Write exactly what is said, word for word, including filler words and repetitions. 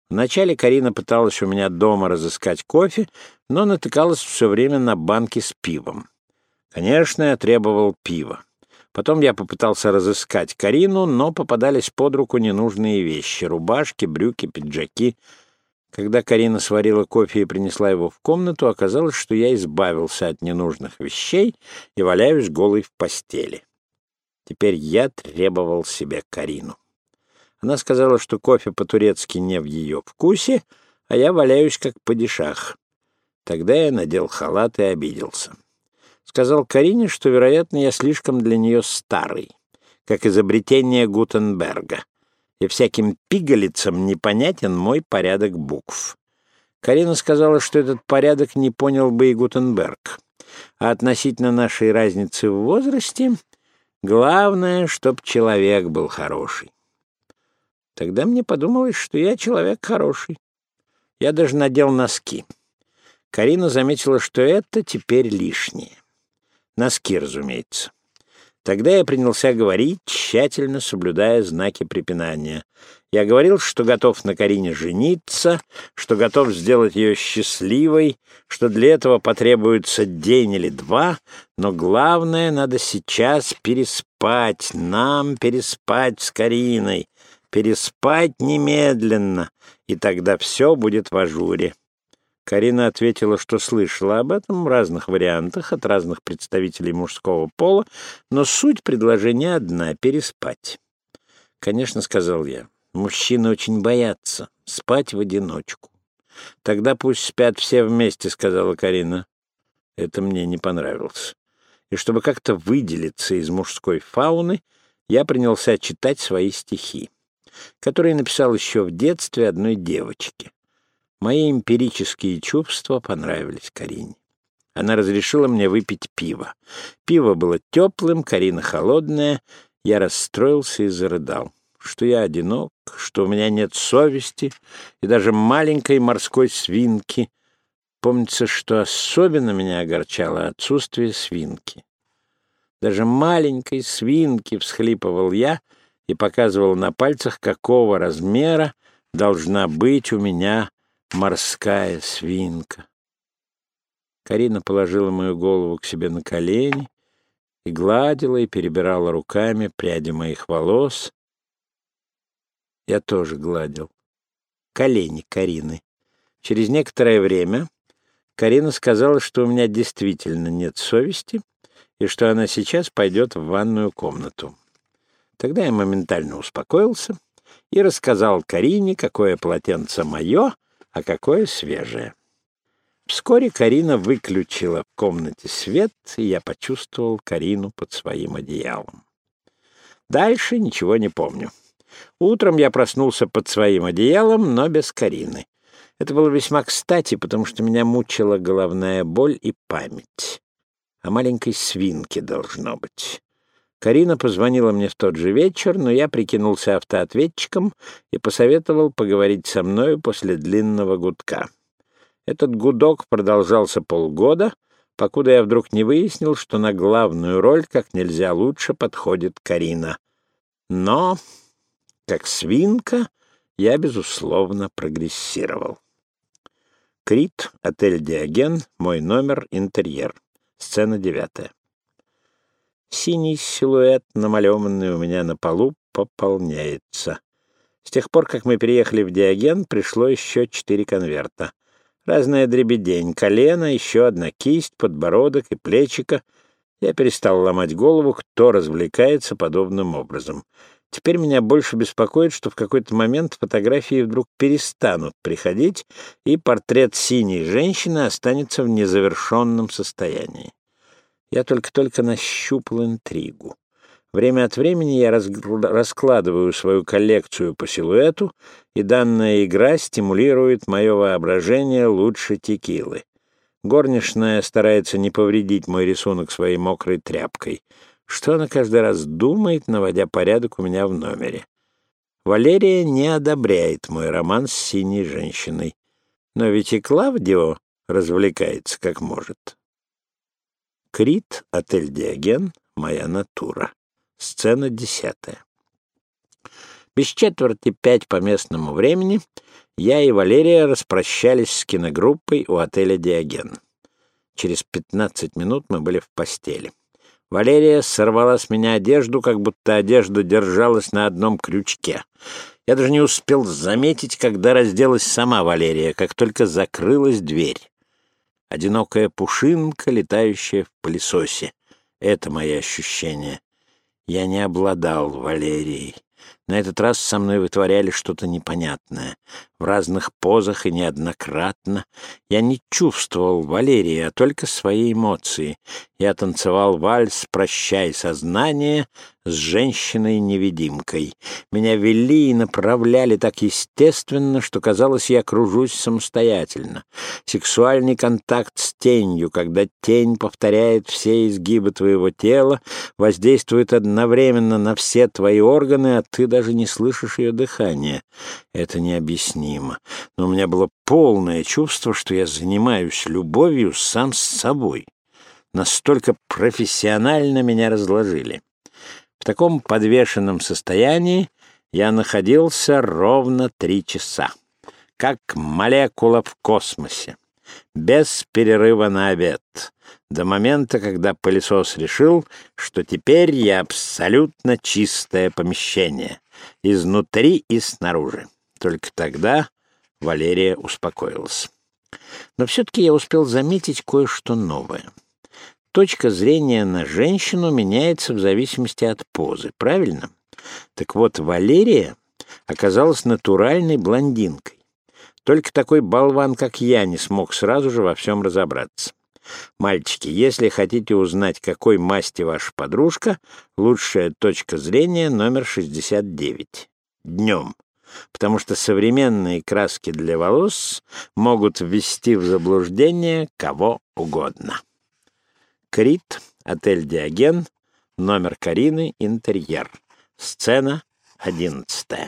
Вначале Карина пыталась у меня дома разыскать кофе, но натыкалась все время на банки с пивом. Конечно, я требовал пива. Потом я попытался разыскать Карину, но попадались под руку ненужные вещи — рубашки, брюки, пиджаки. Когда Карина сварила кофе и принесла его в комнату, оказалось, что я избавился от ненужных вещей и валяюсь голый в постели. Теперь я требовал себе Карину. Она сказала, что кофе по-турецки не в ее вкусе, а я валяюсь как падишах. Тогда я надел халат и обиделся. Сказал Карине, что, вероятно, я слишком для нее старый, как изобретение Гутенберга, и всяким пигалицам непонятен мой порядок букв. Карина сказала, что этот порядок не понял бы и Гутенберг. А относительно нашей разницы в возрасте, главное, чтоб человек был хороший. Тогда мне подумалось, что я человек хороший. Я даже надел носки. Карина заметила, что это теперь лишнее. Носки, разумеется. Тогда я принялся говорить, тщательно соблюдая знаки препинания. Я говорил, что готов на Карине жениться, что готов сделать ее счастливой, что для этого потребуется день или два, но главное, надо сейчас переспать, нам переспать с Кариной, переспать немедленно, и тогда все будет в ажуре. Карина ответила, что слышала об этом в разных вариантах от разных представителей мужского пола, но суть предложения одна — переспать. «Конечно, — сказал я, — мужчины очень боятся спать в одиночку». «Тогда пусть спят все вместе», — сказала Карина. Это мне не понравилось. И чтобы как-то выделиться из мужской фауны, я принялся читать свои стихи, которые написал еще в детстве одной девочке. Мои эмпирические чувства понравились Карине. Она разрешила мне выпить пиво. Пиво было теплым, Карина холодная. Я расстроился и зарыдал, что я одинок, что у меня нет совести и даже маленькой морской свинки. Помнится, что особенно меня огорчало отсутствие свинки. Даже маленькой свинки, всхлипывал я и показывал на пальцах, какого размера должна быть у меня морская свинка. Карина положила мою голову к себе на колени и гладила и перебирала руками пряди моих волос. Я тоже гладил колени Карины. Через некоторое время Карина сказала, что у меня действительно нет совести и что она сейчас пойдет в ванную комнату. Тогда я моментально успокоился и рассказал Карине, какое полотенце мое, а какое свежее. Вскоре Карина выключила в комнате свет, и я почувствовал Карину под своим одеялом. Дальше ничего не помню. Утром я проснулся под своим одеялом, но без Карины. Это было весьма кстати, потому что меня мучила головная боль и память. О маленькой свинке должно быть. Карина позвонила мне в тот же вечер, но я прикинулся автоответчиком и посоветовал поговорить со мною после длинного гудка. Этот гудок продолжался полгода, покуда я вдруг не выяснил, что на главную роль как нельзя лучше подходит Карина. Но, как свинка, я, безусловно, прогрессировал. Крит, отель «Диоген», мой номер, интерьер. Сцена девятая. Синий силуэт, намалеванный у меня на полу, пополняется. С тех пор, как мы переехали в «Диоген», пришло еще четыре конверта. Разная дребедень, колено, еще одна кисть, подбородок и плечико. Я перестал ломать голову, кто развлекается подобным образом. Теперь меня больше беспокоит, что в какой-то момент фотографии вдруг перестанут приходить, и портрет синей женщины останется в незавершенном состоянии. Я только-только нащупал интригу. Время от времени я раскладываю свою коллекцию по силуэту, и данная игра стимулирует мое воображение лучше текилы. Горничная старается не повредить мой рисунок своей мокрой тряпкой. Что она каждый раз думает, наводя порядок у меня в номере? Валерия не одобряет мой роман с синей женщиной. Но ведь и Клавдио развлекается как может. Крит, отель «Диоген», моя натура. Сцена десятая. Без четверти пять по местному времени я и Валерия распрощались с киногруппой у отеля «Диоген». Через пятнадцать минут мы были в постели. Валерия сорвала с меня одежду, как будто одежда держалась на одном крючке. Я даже не успел заметить, когда разделась сама Валерия, как только закрылась дверь. Одинокая пушинка, летающая в пылесосе. Это мои ощущения. Я не обладал Валерией. На этот раз со мной вытворяли что-то непонятное. В разных позах и неоднократно. Я не чувствовал Валерии, а только свои эмоции. Я танцевал вальс «Прощай, сознание» с женщиной-невидимкой. Меня вели и направляли так естественно, что казалось, я кружусь самостоятельно. Сексуальный контакт с тенью, когда тень повторяет все изгибы твоего тела, воздействует одновременно на все твои органы, а ты даже не слышишь ее дыхания. Это необъяснимо. Но у меня было полное чувство, что я занимаюсь любовью сам с собой. Настолько профессионально меня разложили. В таком подвешенном состоянии я находился ровно три часа, как молекула в космосе, без перерыва на обед, до момента, когда пылесос решил, что теперь я абсолютно чистое помещение, изнутри и снаружи. Только тогда Валерия успокоилась. Но все-таки я успел заметить кое-что новое. Точка зрения на женщину меняется в зависимости от позы, правильно? Так вот, Валерия оказалась натуральной блондинкой. Только такой болван, как я, не смог сразу же во всем разобраться. Мальчики, если хотите узнать, какой масти ваша подружка, лучшая точка зрения номер шестьдесят девять. Днем. Потому что современные краски для волос могут ввести в заблуждение кого угодно. Крит, отель «Диоген», номер Карины, интерьер. Сцена одиннадцатая.